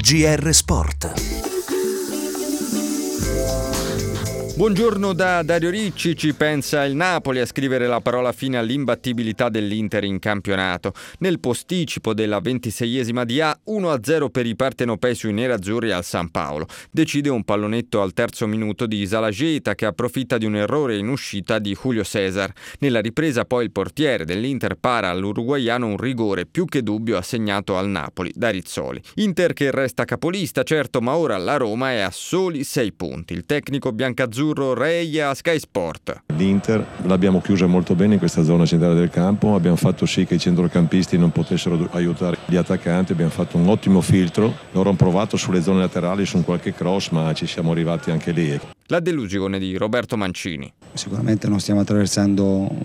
GR Sport. Buongiorno da Dario Ricci. Ci pensa il Napoli a scrivere la parola fine all'imbattibilità dell'Inter in campionato. Nel posticipo della 26esima di A, 1-0 per i partenopei sui nerazzurri al San Paolo. Decide un pallonetto al terzo minuto di Salageta, che approfitta di un errore in uscita di Julio César. Nella ripresa poi il portiere dell'Inter para all'uruguaiano un rigore più che dubbio assegnato al Napoli da Rizzoli. Inter che resta capolista, certo, ma ora la Roma è a soli 6 punti. Il tecnico biancazzurro Reia a Sky Sport. L'Inter l'abbiamo chiusa molto bene in questa zona centrale del campo, abbiamo fatto sì che i centrocampisti non potessero aiutare gli attaccanti, abbiamo fatto un ottimo filtro, loro hanno provato sulle zone laterali su un qualche cross, ma ci siamo arrivati anche lì. La delusione di Roberto Mancini. Sicuramente non stiamo attraversando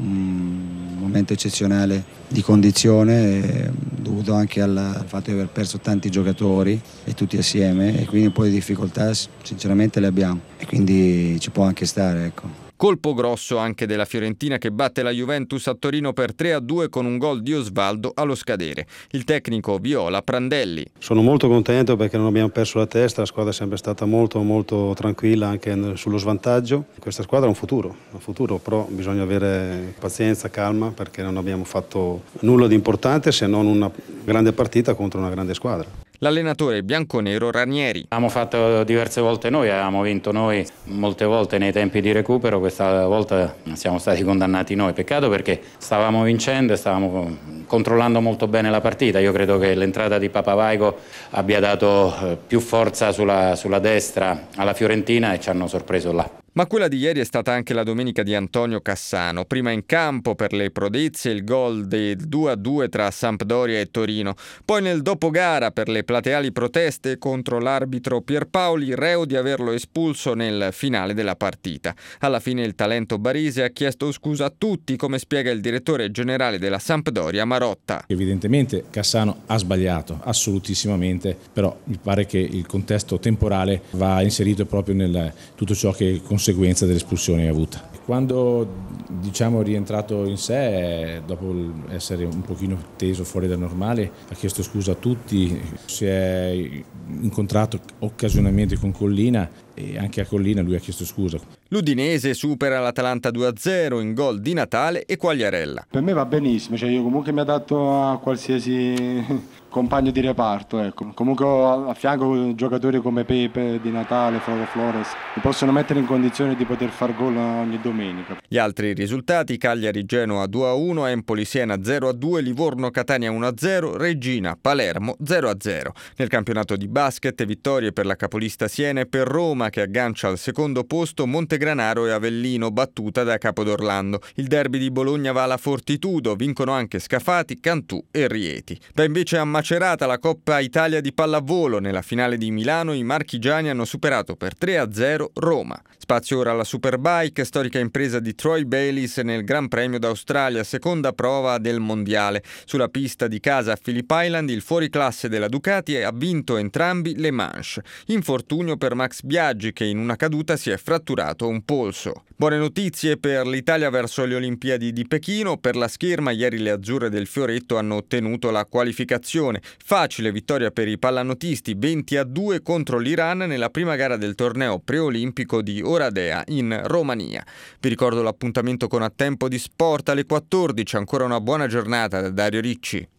un momento eccezionale di condizione, dovuto anche al fatto di aver perso tanti giocatori e tutti assieme, e quindi un po' di difficoltà sinceramente le abbiamo e quindi ci può anche stare, ecco. Colpo grosso anche della Fiorentina, che batte la Juventus a Torino per 3-2 con un gol di Osvaldo allo scadere. Il tecnico viola Prandelli. Sono molto contento perché non abbiamo perso la testa, la squadra è sempre stata molto tranquilla anche sullo svantaggio. Questa squadra ha un futuro, però bisogna avere pazienza, calma, perché non abbiamo fatto nulla di importante se non una grande partita contro una grande squadra. L'allenatore bianconero Ranieri. Abbiamo fatto diverse volte noi, avevamo vinto noi molte volte nei tempi di recupero, questa volta siamo stati condannati noi. Peccato perché stavamo vincendo e stavamo controllando molto bene la partita. Io credo che l'entrata di Papavaigo abbia dato più forza sulla destra alla Fiorentina e ci hanno sorpreso là. Ma quella di ieri è stata anche la domenica di Antonio Cassano. Prima in campo per le prodezze il gol del 2-2 tra Sampdoria e Torino. Poi nel dopogara per le plateali proteste contro l'arbitro Pierpaoli, reo di averlo espulso nel finale della partita. Alla fine il talento barese ha chiesto scusa a tutti, come spiega il direttore generale della Sampdoria Marotta. Evidentemente Cassano ha sbagliato, assolutissimamente, però mi pare che il contesto temporale va inserito proprio nel tutto ciò che conseguenza dell'espulsione avuta. Quando è rientrato in sé, dopo essere un pochino teso fuori dal normale, ha chiesto scusa a tutti, si è incontrato occasionalmente con Collina e anche a Collina lui ha chiesto scusa. L'Udinese supera l'Atalanta 2-0 in gol di Natale e Quagliarella. Per me va benissimo, io comunque mi adatto a qualsiasi compagno di reparto, ecco. Comunque ho a fianco giocatori come Pepe, Di Natale, Flores, mi possono mettere in condizione di poter far gol ogni domenica. Gli altri risultati: Cagliari-Genoa 2-1, Empoli-Siena 0-2, Livorno-Catania 1-0, Regina-Palermo 0-0. Nel campionato di basket, vittorie per la capolista Siena e per Roma, che aggancia al secondo posto Montegranaro e Avellino, battuta da Capodorlando. Il derby di Bologna va alla Fortitudo, vincono anche Scafati, Cantù e Rieti. Va invece a Macerata la Coppa Italia di pallavolo. Nella finale di Milano i marchigiani hanno superato per 3-0 Roma. Spazio ora alla Superbike, storica impresa di Troy Bayliss nel Gran Premio d'Australia, seconda prova del mondiale. Sulla pista di casa a Phillip Island il fuoriclasse della Ducati ha vinto entrambi le manche. Infortunio per Max Biaggi, che in una caduta si è fratturato un polso. Buone notizie per l'Italia verso le Olimpiadi di Pechino. Per la scherma ieri le azzurre del Fioretto hanno ottenuto la qualificazione. Facile vittoria per i pallanotisti 20-2 contro l'Iran nella prima gara del torneo preolimpico di Oradea in Romania. Vi ricordo l'appuntamento con A Tempo di Sport alle 14. Ancora una buona giornata da Dario Ricci.